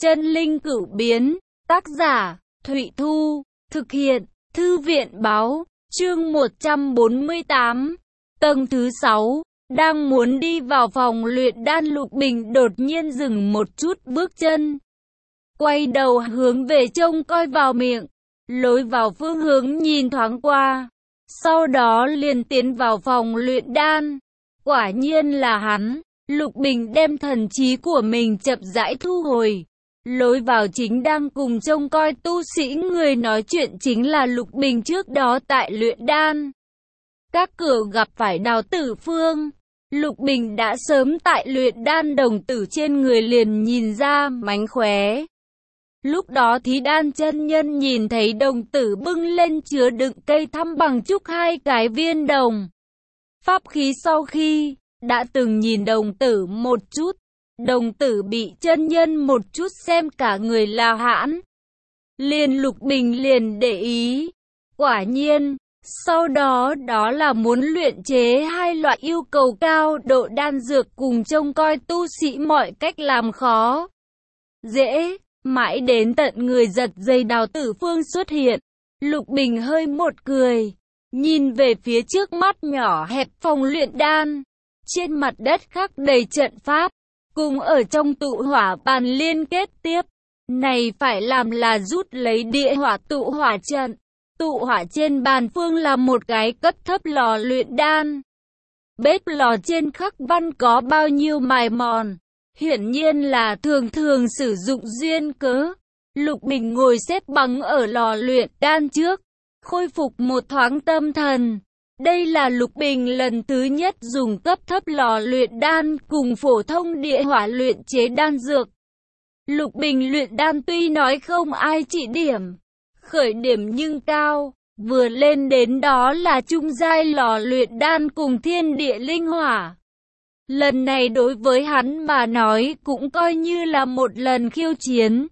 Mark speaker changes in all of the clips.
Speaker 1: Chân linh cửu biến, tác giả, Thụy Thu, thực hiện, Thư viện báo, chương 148, tầng thứ 6, đang muốn đi vào phòng luyện đan Lục Bình đột nhiên dừng một chút bước chân. Quay đầu hướng về trông coi vào miệng, lối vào phương hướng nhìn thoáng qua, sau đó liền tiến vào phòng luyện đan. Quả nhiên là hắn, Lục Bình đem thần trí của mình chậm rãi thu hồi. Lối vào chính đang cùng trông coi tu sĩ, người nói chuyện chính là Lục Bình trước đó tại luyện đan. Các cửa gặp phải Đào Tử Phương. Lục Bình đã sớm tại luyện đan đồng tử trên người liền nhìn ra mánh khóe. Lúc đó Thí Đan chân nhân nhìn thấy đồng tử bưng lên chứa đựng cây thăm bằng trúc 2 cái viên đồng. Pháp khí sau khi đã từng nhìn đồng tử một chút, đồng tử bị chân nhân một chút xem cả người là hãn. Lục Bình liền để ý. Quả nhiên, sau đó đó là muốn luyện chế 2 loại yêu cầu cao độ đan dược cùng trông coi tu sĩ mọi cách làm khó dễ. Mãi đến tận người giật dây Đào Tử Phương xuất hiện, Lục Bình hơi một cười, nhìn về phía trước mắt nhỏ hẹp phòng luyện đan. Trên mặt đất khắc đầy trận pháp, cùng ở trong tụ hỏa bàn liên kết tiếp. Này phải làm là rút lấy địa hỏa tụ hỏa trận. Tụ hỏa trên bàn phương là một cái cấp thấp lò luyện đan. Bếp lò trên khắc văn có bao nhiêu mài mòn, hiển nhiên là thường sử dụng duyên cớ. Lục Bình ngồi xếp bằng ở lò luyện đan trước, khôi phục một thoáng tâm thần. Đây là Lục Bình lần thứ nhất dùng cấp thấp lò luyện đan cùng phổ thông địa hỏa luyện chế đan dược. Lục Bình luyện đan tuy nói không ai chỉ điểm, khởi điểm nhưng cao, vừa lên đến đó là trung giai lò luyện đan cùng thiên địa linh hỏa. Lần này đối với hắn mà nói cũng coi như là một lần khiêu chiến.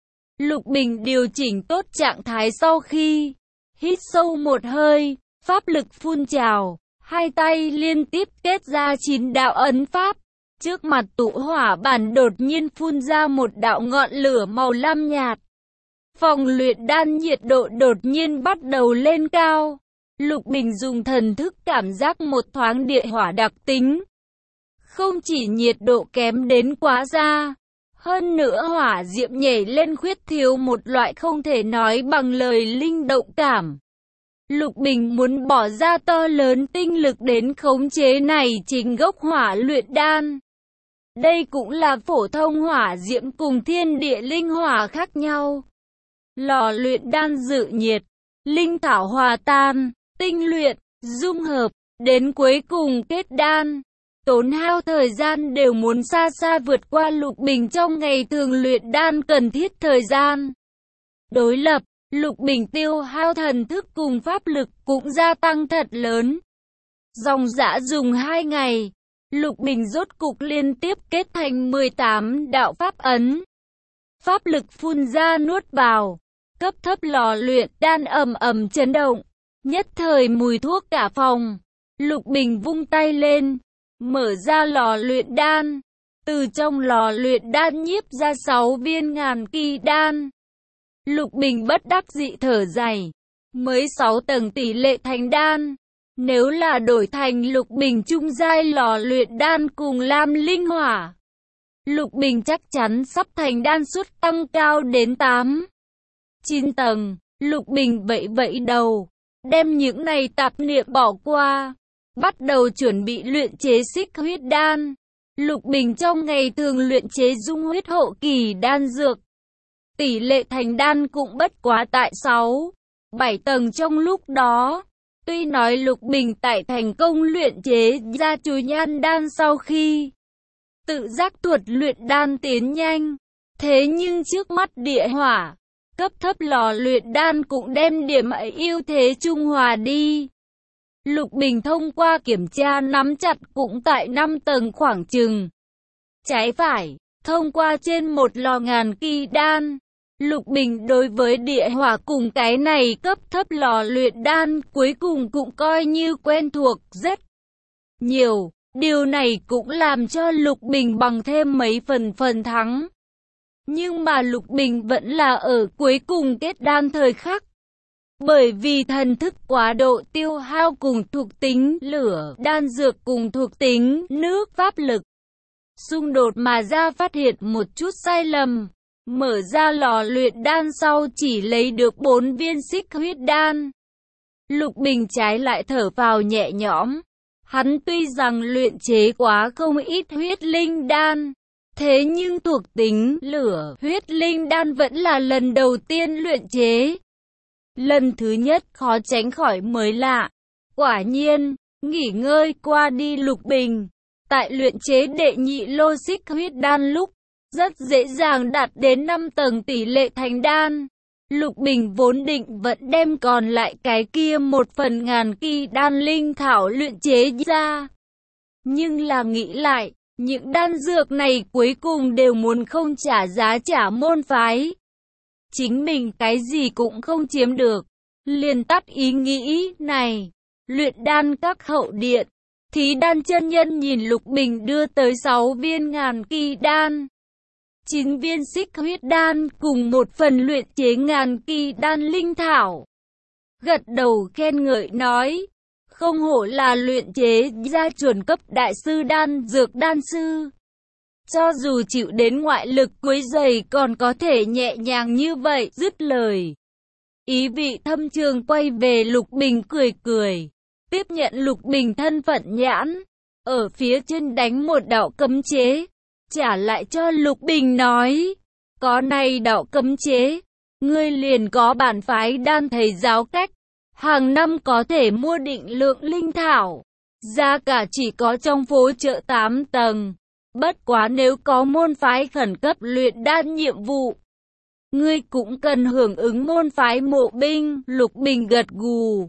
Speaker 1: Lục Bình điều chỉnh tốt trạng thái sau khi hít sâu một hơi, pháp lực phun trào, 2 tay liên tiếp kết ra 9 đạo ấn pháp. Trước mặt tụ hỏa bản đột nhiên phun ra một đạo ngọn lửa màu lam nhạt. Phòng luyện đan nhiệt độ đột nhiên bắt đầu lên cao. Lục Bình dùng thần thức cảm giác một thoáng địa hỏa đặc tính. Không chỉ nhiệt độ kém đến quá xa, hơn nữa hỏa diệm nhảy lên khuyết thiếu một loại không thể nói bằng lời linh động cảm. Lục Bình muốn bỏ ra to lớn tinh lực đến khống chế này chính gốc hỏa luyện đan. Đây cũng là phổ thông hỏa diệm cùng thiên địa linh hỏa khác nhau. Lò luyện đan dự nhiệt, linh thảo hòa tan, tinh luyện, dung hợp, đến cuối cùng kết đan. Tốn hao thời gian đều muốn xa xa vượt qua Lục Bình trong ngày thường luyện đan cần thiết thời gian. Đối lập, Lục Bình tiêu hao thần thức cùng pháp lực cũng gia tăng thật lớn. Dòng dã dùng 2 ngày, Lục Bình rốt cục liên tiếp kết thành 18 đạo pháp ấn. Pháp lực phun ra nuốt vào, cấp thấp lò luyện đan ầm ầm chấn động, nhất thời mùi thuốc cả phòng. Lục Bình vung tay lên, mở ra lò luyện đan, từ trong lò luyện đan nhiếp ra 6 viên ngàn kỳ đan. Lục Bình bất đắc dĩ thở dài, mới 6 tầng tỷ lệ thành đan. Nếu là đổi thành Lục Bình trung giai lò luyện đan cùng lam linh hỏa, Lục Bình chắc chắn sắp thành đan suất tăng cao đến 8, 9 tầng. Lục Bình vẫy đầu, đem những này tạp niệm bỏ qua, bắt đầu chuẩn bị luyện chế xích huyết đan. Lục Bình trong ngày thường luyện chế dung huyết hậu kỳ đan dược, tỷ lệ thành đan cũng bất quá tại 6, 7 tầng trong lúc đó. Tuy nói Lục Bình tại thành công luyện chế ra chú nhan đan sau khi tự giác thuật luyện đan tiến nhanh, thế nhưng trước mắt địa hỏa, cấp thấp lò luyện đan cũng đem điểm ấy ưu thế trung hòa đi. Lục Bình thông qua kiểm tra nắm chặt cũng tại 5 tầng khoảng chừng. Trái phải, thông qua trên một lò ngàn kỳ đan. Lục Bình đối với địa hỏa cùng cái này cấp thấp lò luyện đan cuối cùng cũng coi như quen thuộc rất nhiều. Điều này cũng làm cho Lục Bình bằng thêm mấy phần thắng. Nhưng mà Lục Bình vẫn là ở cuối cùng kết đan thời khắc. Bởi vì thần thức quá độ tiêu hao cùng thuộc tính lửa, đan dược cùng thuộc tính nước pháp lực. Xung đột mà ra phát hiện một chút sai lầm. Mở ra lò luyện đan sau chỉ lấy được 4 viên xích huyết đan. Lục Bình trái lại thở phào nhẹ nhõm. Hắn tuy rằng luyện chế quá không ít huyết linh đan. Thế nhưng thuộc tính lửa huyết linh đan vẫn là lần đầu tiên luyện chế. Lần thứ nhất khó tránh khỏi mới lạ. Quả nhiên, nghỉ ngơi qua đi Lục Bình. Tại luyện chế đệ nhị lô xích huyết đan lúc, rất dễ dàng đạt đến 5 tầng tỷ lệ thành đan. Lục Bình vốn định vẫn đem còn lại cái kia 1/1000 kỳ đan linh thảo luyện chế ra. Nhưng là nghĩ lại, những đan dược này cuối cùng đều muốn không trả giá trả môn phái. Chính mình cái gì cũng không chiếm được. Liền tắt ý nghĩ này. Luyện đan các hậu điện. Thí đan chân nhân nhìn Lục Bình đưa tới 6 viên ngàn kỳ đan. 9 viên xích huyết đan cùng 1 phần luyện chế ngàn kỳ đan linh thảo. Gật đầu khen ngợi nói. Không hổ là luyện chế ra chuẩn cấp đại sư đan dược đan sư. Cho dù chịu đến ngoại lực quấy rầy còn có thể nhẹ nhàng như vậy, dứt lời. Ý vị thâm trường quay về Lục Bình cười cười. Tiếp nhận Lục Bình thân phận nhãn. Ở phía trên đánh một đạo cấm chế. Trả lại cho Lục Bình nói. Có này đạo cấm chế. Ngươi liền có bản phái đan thầy giáo cách. Hàng năm có thể mua định lượng linh thảo. Giá cả chỉ có trong phố chợ 8 tầng. Bất quá nếu có môn phái khẩn cấp luyện đan nhiệm vụ, ngươi cũng cần hưởng ứng môn phái mộ binh. Lục Bình gật gù.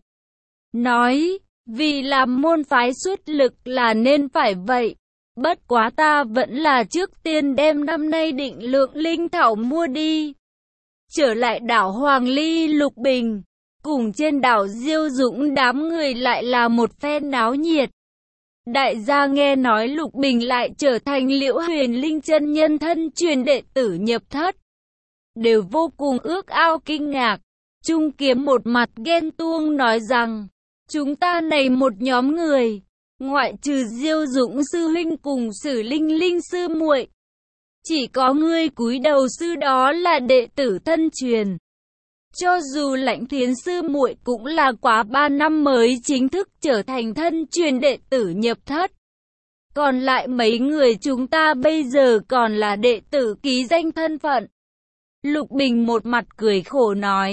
Speaker 1: Nói, vì làm môn phái xuất lực là nên phải vậy. Bất quá ta vẫn là trước tiên đem năm nay định lượng linh thảo mua đi. Trở lại đảo Hoàng Ly, Lục Bình cùng trên đảo Diêu Dũng đám người lại là một phen náo nhiệt. Đại gia nghe nói Lục Bình lại trở thành Liễu Huyền Linh chân nhân thân truyền đệ tử nhập thất. Đều vô cùng ước ao kinh ngạc. Trung Kiếm một mặt ghen tuông nói rằng, chúng ta này một nhóm người, ngoại trừ Diêu Dũng sư huynh cùng Sử Linh Linh sư muội, chỉ có ngươi cúi đầu sư đó là đệ tử thân truyền. Cho dù Lãnh Thiến sư muội cũng là quá 3 năm mới chính thức trở thành thân truyền đệ tử nhập thất. Còn lại mấy người chúng ta bây giờ còn là đệ tử ký danh thân phận. Lục Bình một mặt cười khổ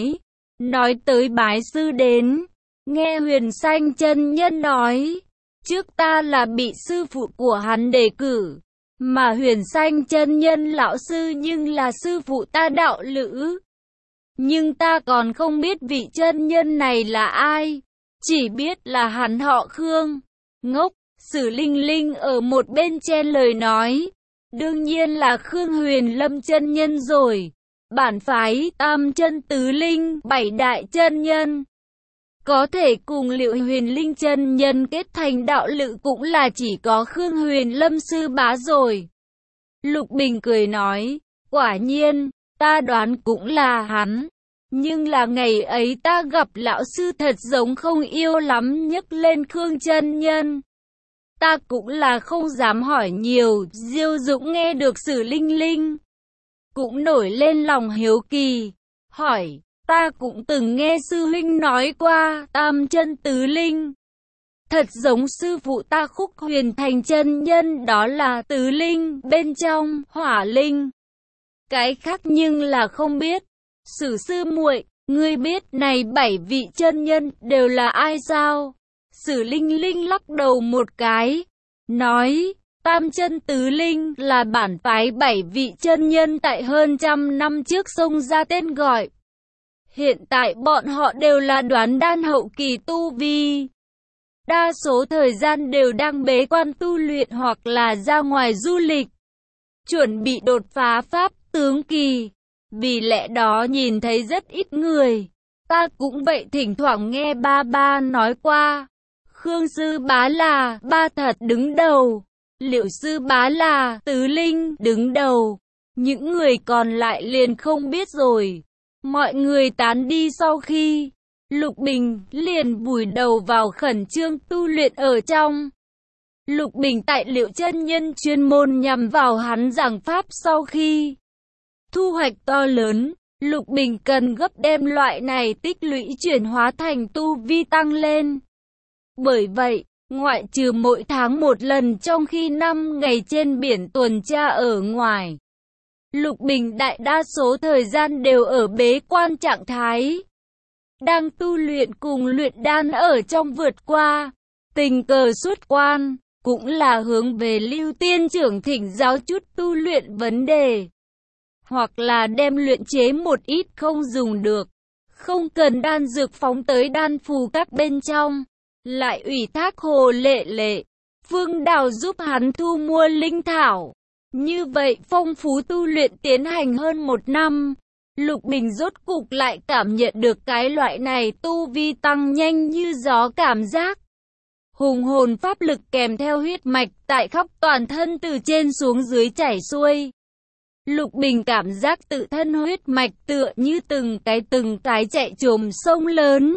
Speaker 1: nói tới bái sư đến, nghe Huyền Sanh chân nhân nói, trước ta là bị sư phụ của hắn đề cử, mà Huyền Sanh chân nhân lão sư nhưng là sư phụ ta đạo lữ. Nhưng ta còn không biết vị chân nhân này là ai, chỉ biết là hắn họ Khương. Ngốc, Sử Linh Linh ở một bên chen lời nói, đương nhiên là Khương Huyền Lâm chân nhân rồi. Bản phái Tam Chân Tứ Linh, 7 đại chân nhân, có thể cùng Liễu Huyền Linh chân nhân kết thành đạo lữ cũng là chỉ có Khương Huyền Lâm sư bá rồi. Lục Bình cười nói, quả nhiên, ta đoán cũng là hắn. Nhưng là ngày ấy ta gặp lão sư thật giống không yêu lắm, nhấc lên Khương chân nhân. Ta cũng là không dám hỏi nhiều. Diêu Dũng nghe được Sử Linh Linh cũng nổi lên lòng hiếu kỳ, hỏi, ta cũng từng nghe sư huynh nói qua Tam Chân Tứ Linh. Thật giống sư phụ ta Khúc Huyền Thành chân nhân đó là tứ linh, bên trong hỏa linh. Cái khác nhưng là không biết. Sử sư muội, ngươi biết này 7 vị chân nhân đều là ai sao? Sử Linh Linh lắc đầu một cái, nói, Tam Chân Tứ Linh là bản phái 7 vị chân nhân tại hơn 100 năm trước xông ra tên gọi. Hiện tại bọn họ đều là đoán đan hậu kỳ tu vi. Đa số thời gian đều đang bế quan tu luyện hoặc là ra ngoài du lịch, chuẩn bị đột phá pháp tướng kỳ. Vì lẽ đó nhìn thấy rất ít người. Ta cũng vậy, thỉnh thoảng nghe ba nói qua. Khương sư bá là ba thật đứng đầu. Liễu sư bá là tứ linh đứng đầu. Những người còn lại liền không biết rồi. Mọi người tán đi sau khi Lục Bình liền vùi đầu vào khẩn trương tu luyện ở trong. Lục Bình tại Liệu chân nhân chuyên môn nhằm vào hắn giảng pháp sau khi thu hoạch to lớn, Lục Bình cần gấp đem loại này tích lũy chuyển hóa thành tu vi tăng lên. Bởi vậy, ngoại trừ mỗi tháng một lần trong khi 5 ngày trên biển tuần tra ở ngoài, Lục Bình đại đa số thời gian đều ở bế quan trạng thái, đang tu luyện cùng luyện đan ở trong vượt qua. Tình cờ xuất quan, cũng là hướng về Lưu Tiên trưởng thỉnh giáo chút tu luyện vấn đề. Hoặc là đem luyện chế một ít không dùng được, không cần đan dược phóng tới đan phù các bên trong. Lại ủy thác Hồ Lệ Lệ, Phương Đào giúp hắn thu mua linh thảo. Như vậy phong phú tu luyện tiến hành hơn 1 năm. Lục Bình rốt cục lại cảm nhận được cái loại này tu vi tăng nhanh như gió cảm giác. Hùng hồn pháp lực kèm theo huyết mạch tại khắp toàn thân từ trên xuống dưới chảy xuôi. Lục Bình cảm giác tự thân huyết mạch tựa như từng cái chạy trồm sông lớn.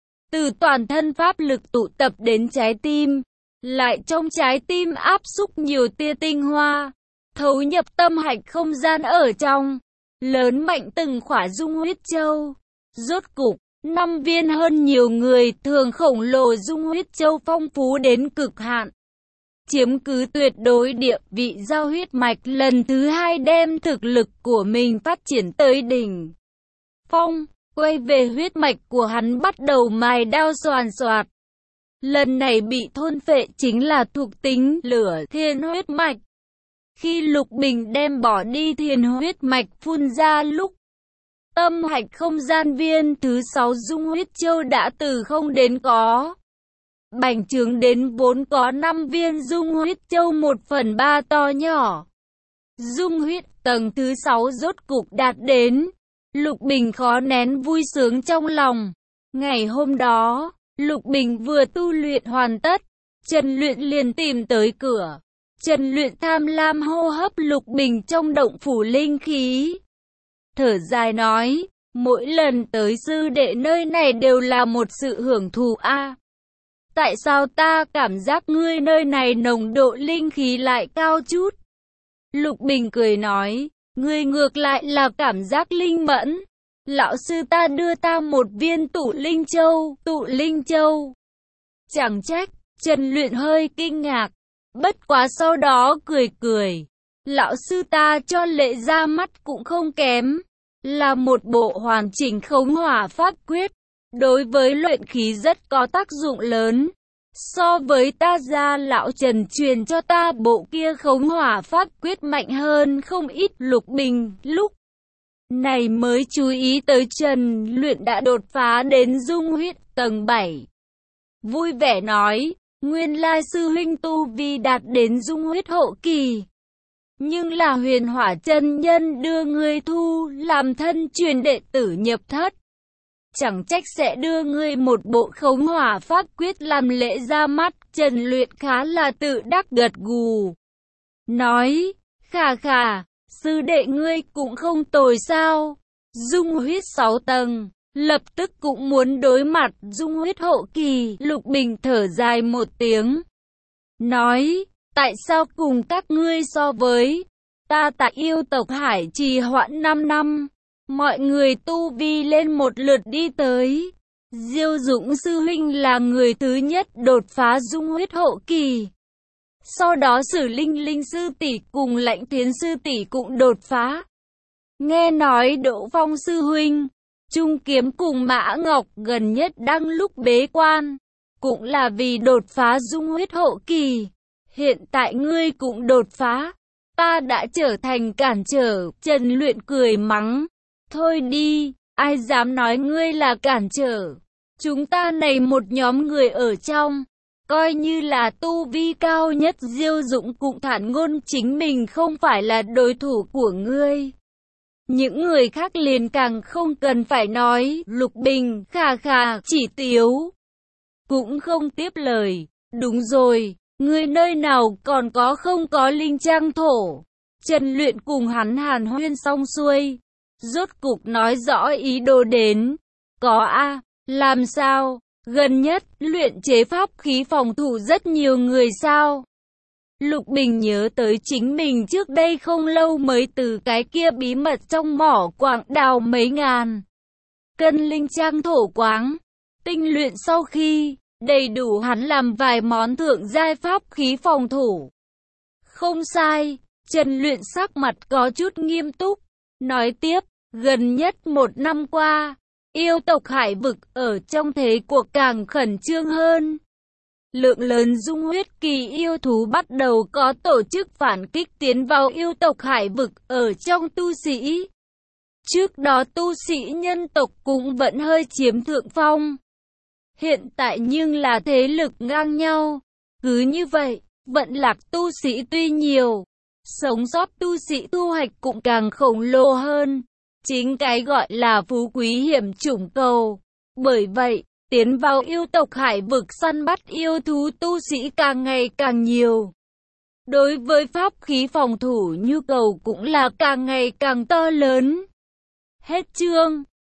Speaker 1: Từ toàn thân pháp lực tụ tập đến trái tim, lại trong trái tim áp xúc nhiều tia tinh hoa, thấu nhập tâm hạch không gian ở trong, lớn mạnh từng khỏa dung huyết châu. Rốt cục, 5 viên hơn nhiều người thường khổng lồ dung huyết châu phong phú đến cực hạn, chiếm cứ tuyệt đối địa vị giao huyết mạch lần thứ 2 đem thực lực của mình phát triển tới đỉnh phong. Quay về huyết mạch của hắn bắt đầu mài đao xoàn xoạt. Lần này bị thôn phệ chính là thuộc tính lửa thiên huyết mạch. Khi Lục Bình đem bỏ đi thiên huyết mạch phun ra lúc, tâm hạch không gian viên thứ 6 dung huyết châu đã từ không đến có, bành trướng đến vốn có 5 viên dung huyết châu 1/3 to nhỏ. Dung huyết tầng thứ 6 rốt cục đạt đến. Lục Bình khó nén vui sướng trong lòng. Ngày hôm đó, Lục Bình vừa tu luyện hoàn tất, Trần Luyện liền tìm tới cửa. Trần Luyện tham lam hô hấp Lục Bình trong động phủ linh khí. Thở dài nói, mỗi lần tới sư đệ nơi này đều là một sự hưởng thụ a. Tại sao ta cảm giác ngươi nơi này nồng độ linh khí lại cao chút? Lục Bình cười nói, ngươi ngược lại là cảm giác linh mẫn. Lão sư ta đưa ta một viên tụ linh châu. Chẳng trách, Trần Luyện hơi kinh ngạc. Bất quá sau đó cười. Lão sư ta cho lệ ra mắt cũng không kém. Là một bộ hoàn chỉnh khống hỏa pháp quyết. Đối với luyện khí rất có tác dụng lớn. So với ta ra lão Trần truyền cho ta bộ kia khống hỏa pháp quyết mạnh hơn không ít. Lục Bình lúc này mới chú ý tới Trần Luyện đã đột phá đến dung huyết tầng 7. Vui vẻ nói, nguyên lai sư huynh tu vi đạt đến dung huyết hậu kỳ. Nhưng là Huyền Hỏa chân nhân đưa ngươi thu làm thân truyền đệ tử nhập thất. Chẳng trách sẽ đưa ngươi một bộ khống hỏa pháp quyết làm lễ ra mắt. Trần Luyện khá là tự đắc gật gù. Nói, khà, sư đệ ngươi cũng không tồi sao. Dung huyết 6 tầng, lập tức cũng muốn đối mặt dung huyết hậu kỳ. Lục Bình thở dài một tiếng. Nói, tại sao cùng các ngươi so với ta tại yêu tộc Hải trì hoãn 5 năm. Mọi người tu vi lên một lượt đi tới. Diêu Dũng sư huynh là người thứ nhất đột phá dung huyết hậu kỳ. Sau đó Sử Linh sư tỷ cùng Lãnh Tuyến sư tỷ cũng đột phá. Nghe nói Đỗ Phong sư huynh, Trung Kiếm cùng Mã Ngọc gần nhất đang lúc bế quan, cũng là vì đột phá dung huyết hậu kỳ. Hiện tại ngươi cũng đột phá, ta đã trở thành cản trở. Trần Luyện cười mắng. Thôi đi, ai dám nói ngươi là cản trở. Chúng ta này một nhóm người ở trong, coi như là tu vi cao nhất. Diêu Dũng cũng thản ngôn chính mình không phải là đối thủ của ngươi. Những người khác liền càng không cần phải nói. Lục Bình khà chỉ tiếu, cũng không tiếp lời. Đúng rồi, ngươi nơi nào còn có không có linh trang thổ? Trần Luyện cùng hắn hàn huyên xong xuôi, rốt cục nói rõ ý đồ đến. Có a, làm sao? Gần nhất, luyện chế pháp khí phòng thủ rất nhiều người sao? Lục Bình nhớ tới chính mình trước đây không lâu mới từ cái kia bí mật trong mỏ quặng đào mấy ngàn cân linh trang thổ quáng, tinh luyện sau khi đầy đủ hắn làm vài món thượng giai pháp khí phòng thủ. Không sai, Trần Luyện sắc mặt có chút nghiêm túc, nói tiếp, gần nhất 1 năm qua, yêu tộc Hải vực ở trong thế cuộc càng khẩn trương hơn. Lượng lớn dung huyết kỳ yêu thú bắt đầu có tổ chức phản kích tiến vào yêu tộc Hải vực ở trong tu sĩ. Trước đó tu sĩ nhân tộc cũng vẫn hơi chiếm thượng phong. Hiện tại nhưng là thế lực ngang nhau. Cứ như vậy, vận lạc tu sĩ tuy nhiều, sống sót tu sĩ thu hoạch cũng càng khổng lồ hơn. Chính cái gọi là phú quý hiểm chủng cầu. Bởi vậy, tiến vào yêu tộc Hải vực săn bắt yêu thú tu sĩ càng ngày càng nhiều. Đối với pháp khí phòng thủ nhu cầu cũng là càng ngày càng to lớn. Hết chương.